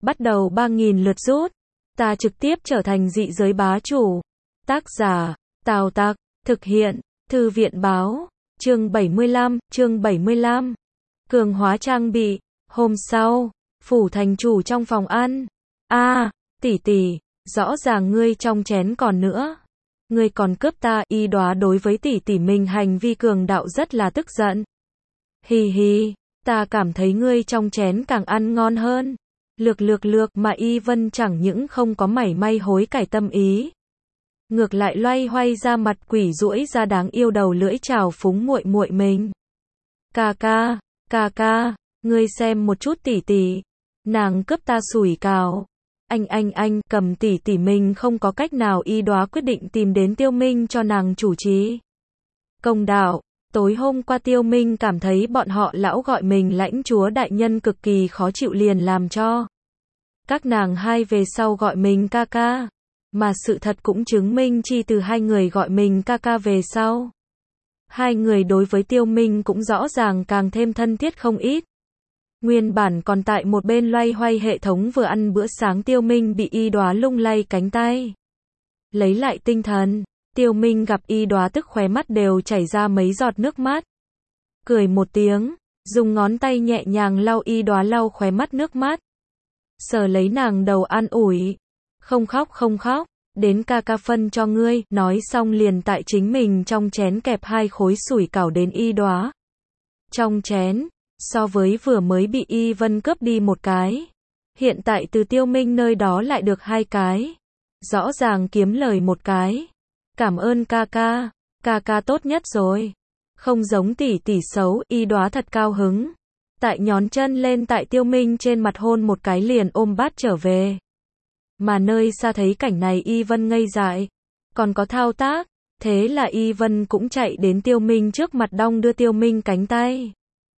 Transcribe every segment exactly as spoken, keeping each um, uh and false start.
bắt đầu ba nghìn lượt rút. Ta trực tiếp trở thành dị giới bá chủ. Tác giả, Tào Tặc, thực hiện, Thư viện báo, chương bảy mươi lăm, chương bảy mươi lăm. Cường hóa trang bị. Hôm sau, phủ thành chủ trong phòng ăn. A, tỷ tỷ, rõ ràng ngươi trong chén còn nữa. Ngươi còn cướp ta, Y Đóa đối với tỷ tỷ mình hành vi cường đạo rất là tức giận. Hì hì, ta cảm thấy ngươi trong chén càng ăn ngon hơn. Lược lược lược mà Y Vân chẳng những không có mảy may hối cải tâm ý. Ngược lại loay hoay ra mặt quỷ duỗi ra đáng yêu đầu lưỡi chào phúng muội muội mình. Ca ca, ca ca, ngươi xem một chút tỷ tỷ. Nàng cướp ta sủi cảo. Anh anh anh cầm tỷ tỷ mình không có cách nào, Y Đóa quyết định tìm đến Tiêu Minh cho nàng chủ trì công đạo. Tối hôm qua Tiêu Minh cảm thấy bọn họ lão gọi mình lãnh chúa đại nhân cực kỳ khó chịu, liền làm cho các nàng hai về sau gọi mình ca ca. Mà sự thật cũng chứng minh chi từ hai người gọi mình ca ca về sau, hai người đối với Tiêu Minh cũng rõ ràng càng thêm thân thiết không ít. Nguyên bản còn tại một bên loay hoay hệ thống vừa ăn bữa sáng, Tiêu Minh bị Y Đóa lung lay cánh tay. Lấy lại tinh thần, Tiêu Minh gặp Y Đóa tức khóe mắt đều chảy ra mấy giọt nước mắt. Cười một tiếng, dùng ngón tay nhẹ nhàng lau Y Đóa lau khóe mắt nước mắt. Sờ lấy nàng đầu an ủi. Không khóc không khóc, đến ca ca phân cho ngươi, nói xong liền tại chính mình trong chén kẹp hai khối sủi cảo đến Y Đóa trong chén. So với vừa mới bị Y Vân cướp đi một cái, hiện tại từ Tiêu Minh nơi đó lại được hai cái. Rõ ràng kiếm lời một cái. Cảm ơn ca ca, ca ca tốt nhất rồi. Không giống tỷ tỷ xấu, Y Đóa thật cao hứng. Tại nhón chân lên tại Tiêu Minh trên mặt hôn một cái liền ôm bát trở về. Mà nơi xa thấy cảnh này Y Vân ngây dại. Còn có thao tác, thế là Y Vân cũng chạy đến Tiêu Minh trước mặt đong đưa Tiêu Minh cánh tay.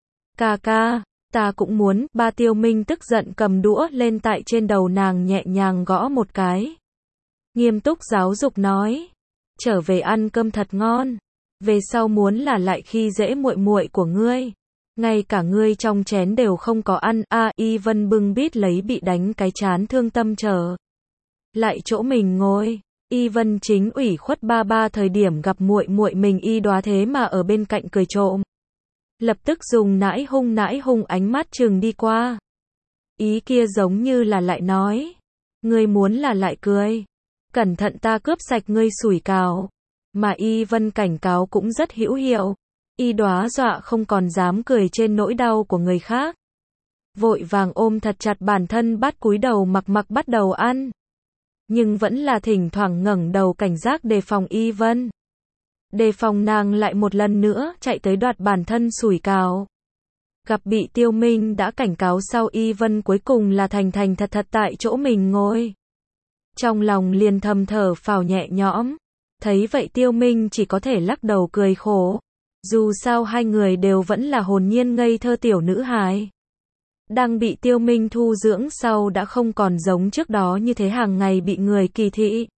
Ca ca, ta cũng muốn, ba. Tiêu Minh tức giận cầm đũa lên tại trên đầu nàng nhẹ nhàng gõ một cái. Nghiêm túc giáo dục nói, trở về ăn cơm thật ngon. Về sau muốn là lại khi dễ muội muội của ngươi, ngay cả ngươi trong chén đều không có ăn. A, à, Y Vân bưng bít lấy bị đánh cái chán thương tâm trở lại chỗ mình ngồi. Y Vân chính ủy khuất ba ba thời điểm gặp muội muội mình Y Đóa thế mà ở bên cạnh cười trộm. Lập tức dùng nãi hung nãi hung ánh mắt chừng đi qua. Ý kia giống như là lại nói, ngươi muốn là lại cười, cẩn thận ta cướp sạch ngươi sủi cảo. Mà Y Vân cảnh cáo cũng rất hữu hiệu. Y Đóa dọa không còn dám cười trên nỗi đau của người khác. Vội vàng ôm thật chặt bản thân bắt cúi đầu mặc mặc bắt đầu ăn. Nhưng vẫn là thỉnh thoảng ngẩng đầu cảnh giác đề phòng Y Vân. Đề phòng nàng lại một lần nữa chạy tới đoạt bản thân sủi cảo. Gặp bị Tiêu Minh đã cảnh cáo sau, Y Vân cuối cùng là thành thành thật thật tại chỗ mình ngồi. Trong lòng liền thầm thở phào nhẹ nhõm. Thấy vậy Tiêu Minh chỉ có thể lắc đầu cười khổ. Dù sao hai người đều vẫn là hồn nhiên ngây thơ tiểu nữ hài. Đang bị Tiêu Minh thu dưỡng sau đã không còn giống trước đó như thế hàng ngày bị người kỳ thị,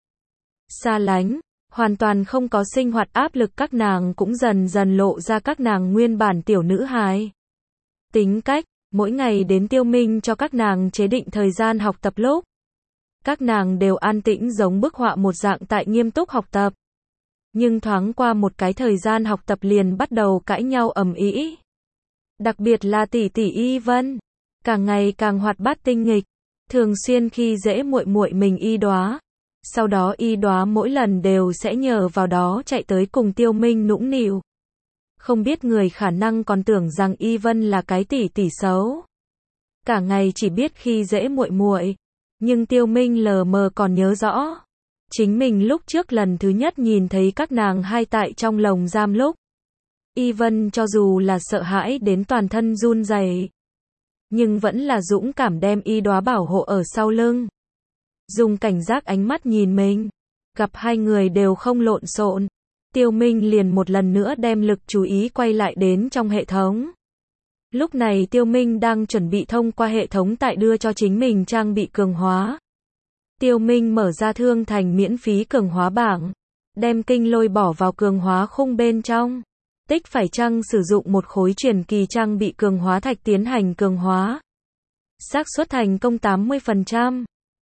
xa lánh. Hoàn toàn không có sinh hoạt áp lực, các nàng cũng dần dần lộ ra các nàng nguyên bản tiểu nữ hài tính cách. Mỗi ngày đến Tiêu Minh cho các nàng chế định thời gian học tập lúc, các nàng đều an tĩnh giống bức họa một dạng tại nghiêm túc học tập. Nhưng thoáng qua một cái thời gian học tập liền bắt đầu cãi nhau ầm ĩ. Đặc biệt là tỷ tỷ Y Vân, càng ngày càng hoạt bát tinh nghịch, thường xuyên khi dễ muội muội mình Y Đóa. Sau đó Y Đóa mỗi lần đều sẽ nhờ vào đó chạy tới cùng Tiêu Minh nũng nịu. Không biết người khả năng còn tưởng rằng Y Vân là cái tỷ tỷ xấu, cả ngày chỉ biết khi dễ muội muội. Nhưng Tiêu Minh lờ mờ còn nhớ rõ, chính mình lúc trước lần thứ nhất nhìn thấy các nàng hai tại trong lồng giam lúc, Y Vân cho dù là sợ hãi đến toàn thân run rẩy, nhưng vẫn là dũng cảm đem Y Đóa bảo hộ ở sau lưng. Dùng cảnh giác ánh mắt nhìn mình. Gặp hai người đều không lộn xộn, Tiêu Minh liền một lần nữa đem lực chú ý quay lại đến trong hệ thống. Lúc này Tiêu Minh đang chuẩn bị thông qua hệ thống tại đưa cho chính mình trang bị cường hóa. Tiêu Minh mở ra thương thành miễn phí cường hóa bảng, đem kinh lôi bỏ vào cường hóa khung bên trong. Tích phải chăng sử dụng một khối truyền kỳ trang bị cường hóa thạch tiến hành cường hóa. xác suất thành công tám mươi phần trăm.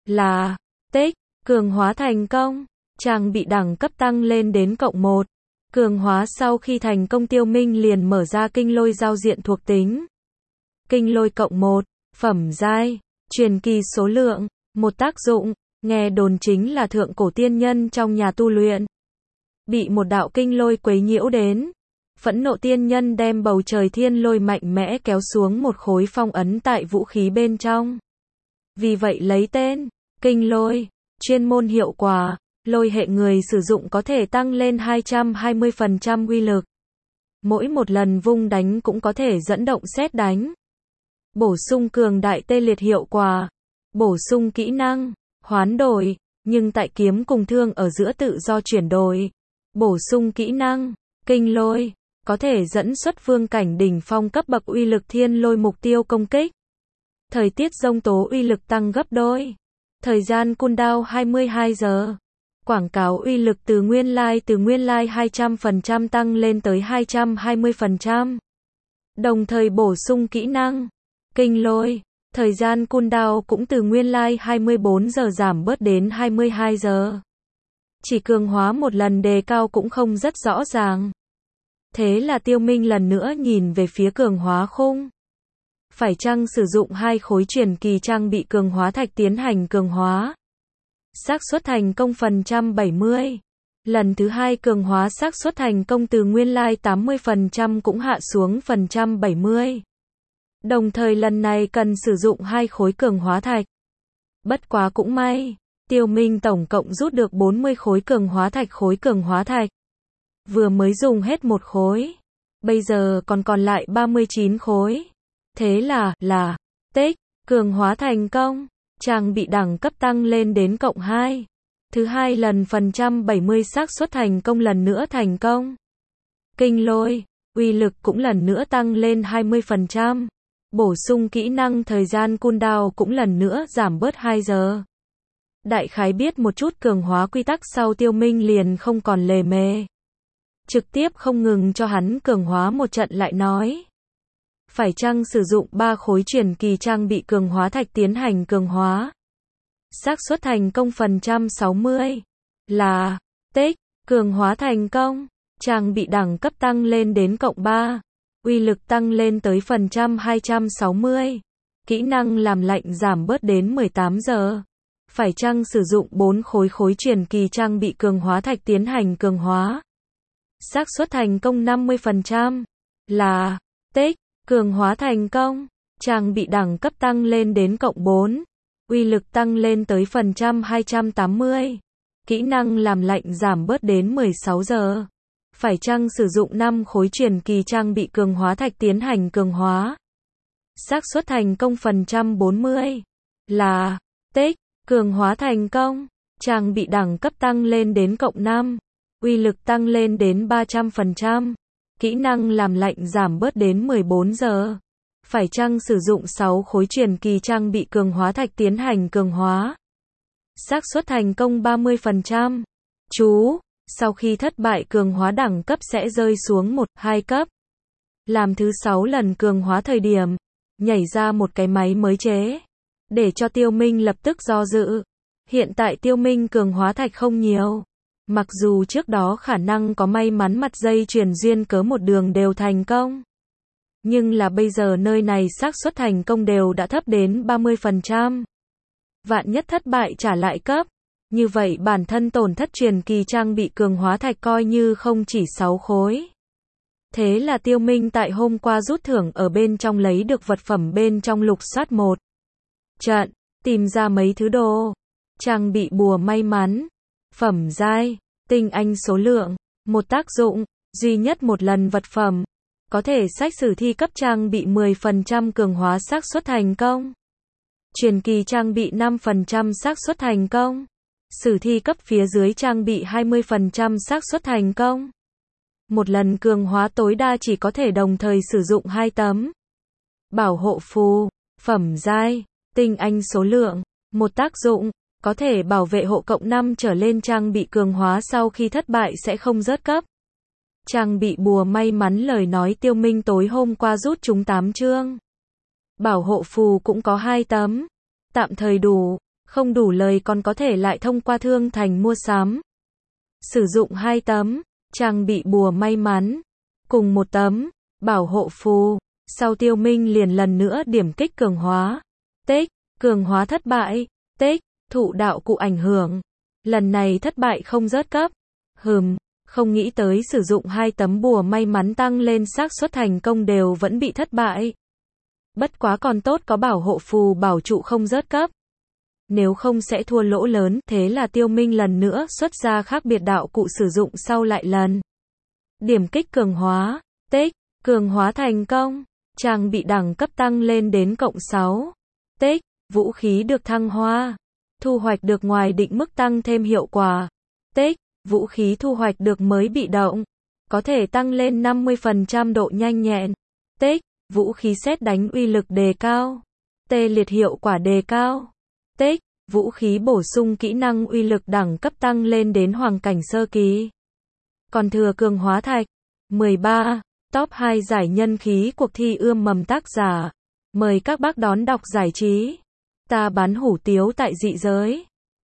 Là tích, cường hóa thành công. Trang bị đẳng cấp tăng lên đến cộng một. Cường hóa sau khi thành công Tiêu Minh liền mở ra kinh lôi giao diện thuộc tính. Kinh lôi cộng một, phẩm giai, truyền kỳ số lượng, một tác dụng, nghe đồn chính là thượng cổ tiên nhân trong nhà tu luyện. Bị một đạo kinh lôi quấy nhiễu đến, phẫn nộ tiên nhân đem bầu trời thiên lôi mạnh mẽ kéo xuống một khối phong ấn tại vũ khí bên trong. Vì vậy lấy tên, kinh lôi, chuyên môn hiệu quả, lôi hệ người sử dụng có thể tăng lên hai trăm hai mươi phần trăm uy lực. Mỗi một lần vung đánh cũng có thể dẫn động sét đánh. Bổ sung cường đại tê liệt hiệu quả, bổ sung kỹ năng, hoán đổi, nhưng tại kiếm cùng thương ở giữa tự do chuyển đổi. Bổ sung kỹ năng, kinh lôi, có thể dẫn xuất vương cảnh đỉnh phong cấp bậc uy lực thiên lôi mục tiêu công kích. Thời tiết giông tố uy lực tăng gấp đôi. Thời gian cooldown hai mươi hai giờ. Quảng cáo uy lực từ nguyên lai từ nguyên lai hai trăm phần trăm tăng lên tới hai trăm hai mươi phần trăm. Đồng thời bổ sung kỹ năng, kinh lôi, thời gian cooldown cũng từ nguyên lai hai mươi bốn giờ giảm bớt đến hai mươi hai giờ. Chỉ cường hóa một lần đề cao cũng không rất rõ ràng. Thế là Tiêu Minh lần nữa nhìn về phía cường hóa khung. Phải chăng sử dụng hai khối truyền kỳ trang bị cường hóa thạch tiến hành cường hóa? Xác suất thành công phần trăm bảy mươi. Lần thứ hai cường hóa xác suất thành công từ nguyên lai tám mươi phần trăm cũng hạ xuống phần trăm bảy mươi. Đồng thời lần này cần sử dụng hai khối cường hóa thạch. Bất quá cũng may, Tiêu Minh tổng cộng rút được bốn mươi khối cường hóa thạch khối cường hóa thạch. Vừa mới dùng hết một khối, bây giờ còn còn lại ba mươi chín khối. Thế là, là, tích, cường hóa thành công, trang bị đẳng cấp tăng lên đến cộng hai. Thứ hai lần phần trăm bảy mươi xác suất thành công lần nữa thành công. Kinh lôi, uy lực cũng lần nữa tăng lên hai mươi phần trăm. Bổ sung kỹ năng thời gian cooldown cũng lần nữa giảm bớt hai giờ. Đại khái biết một chút cường hóa quy tắc sau Tiêu Minh liền không còn lề mề. Trực tiếp không ngừng cho hắn cường hóa một trận lại nói. Phải chăng sử dụng ba khối truyền kỳ trang bị cường hóa thạch tiến hành cường hóa? Xác suất thành công phần trăm sáu mươi. Là, tích, cường hóa thành công, trang bị đẳng cấp tăng lên đến cộng ba. Uy lực tăng lên tới phần trăm hai trăm sáu mươi. Kỹ năng làm lạnh giảm bớt đến mười tám giờ. Phải chăng sử dụng bốn khối khối truyền kỳ trang bị cường hóa thạch tiến hành cường hóa? Xác suất thành công năm mươi phần trăm. Là, tích, cường hóa thành công, trang bị đẳng cấp tăng lên đến cộng bốn. Uy lực tăng lên tới phần trăm hai trăm tám mươi. Kỹ năng làm lạnh giảm bớt đến mười sáu giờ. Phải chăng sử dụng năm khối truyền kỳ trang bị cường hóa thạch tiến hành cường hóa? Xác suất thành công phần trăm bốn mươi. Là, tích, cường hóa thành công, trang bị đẳng cấp tăng lên đến cộng năm. Uy lực tăng lên đến ba trăm phần trăm. Kỹ năng làm lạnh giảm bớt đến mười bốn giờ. Phải chăng sử dụng sáu khối truyền kỳ trang bị cường hóa thạch tiến hành cường hóa? Xác suất thành công ba mươi phần trăm. Chú, sau khi thất bại cường hóa đẳng cấp sẽ rơi xuống một, hai cấp. Làm thứ sáu lần cường hóa thời điểm, nhảy ra một cái máy mới chế. Để cho Tiêu Minh lập tức do dự. Hiện tại Tiêu Minh cường hóa thạch không nhiều. Mặc dù trước đó khả năng có may mắn mặt dây chuyền duyên cớ một đường đều thành công. Nhưng là bây giờ nơi này xác suất thành công đều đã thấp đến ba mươi phần trăm. Vạn nhất thất bại trả lại cấp. Như vậy bản thân tổn thất truyền kỳ trang bị cường hóa thạch coi như không chỉ sáu khối. Thế là Tiêu Minh tại hôm qua rút thưởng ở bên trong lấy được vật phẩm bên trong lục soát một trận, tìm ra mấy thứ đồ. Trang bị bùa may mắn, phẩm giai, tinh anh số lượng, một tác dụng, duy nhất một lần vật phẩm. Có thể sách sử thi cấp trang bị mười phần trăm cường hóa xác suất thành công. Truyền kỳ trang bị năm phần trăm xác suất thành công. Sử thi cấp phía dưới trang bị hai mươi phần trăm xác suất thành công. Một lần cường hóa tối đa chỉ có thể đồng thời sử dụng hai tấm. Bảo hộ phù, phẩm giai, tinh anh số lượng, một tác dụng, có thể bảo vệ hộ cộng năm trở lên trang bị cường hóa sau khi thất bại sẽ không rớt cấp. Trang bị bùa may mắn lời nói Tiêu Minh tối hôm qua rút chúng tám chương. Bảo hộ phù cũng có hai tấm. Tạm thời đủ, không đủ lời còn có thể lại thông qua thương thành mua sắm. Sử dụng hai tấm, trang bị bùa may mắn. Cùng một tấm, bảo hộ phù. Sau Tiêu Minh liền lần nữa điểm kích cường hóa. Tích, cường hóa thất bại. Tích, thụ đạo cụ ảnh hưởng. Lần này thất bại không rớt cấp. Hừm, không nghĩ tới sử dụng hai tấm bùa may mắn tăng lên xác suất thành công đều vẫn bị thất bại. Bất quá còn tốt có bảo hộ phù bảo trụ không rớt cấp. Nếu không sẽ thua lỗ lớn, thế là Tiêu Minh lần nữa xuất ra khác biệt đạo cụ sử dụng sau lại lần. Điểm kích cường hóa, tích, cường hóa thành công, trang bị đẳng cấp tăng lên đến cộng sáu. Tích, vũ khí được thăng hoa, thu hoạch được ngoài định mức tăng thêm hiệu quả. Tích, vũ khí thu hoạch được mới bị động, có thể tăng lên năm mươi phần trăm độ nhanh nhẹn. Tích, vũ khí sét đánh uy lực đề cao, tê liệt hiệu quả đề cao. Tích, vũ khí bổ sung kỹ năng uy lực đẳng cấp tăng lên đến hoàng cảnh sơ kỳ. Còn thừa cường hóa thạch. mười ba. Top hai giải nhân khí cuộc thi ươm mầm tác giả. Mời các bác đón đọc giải trí. Ta bán hủ tiếu tại dị giới.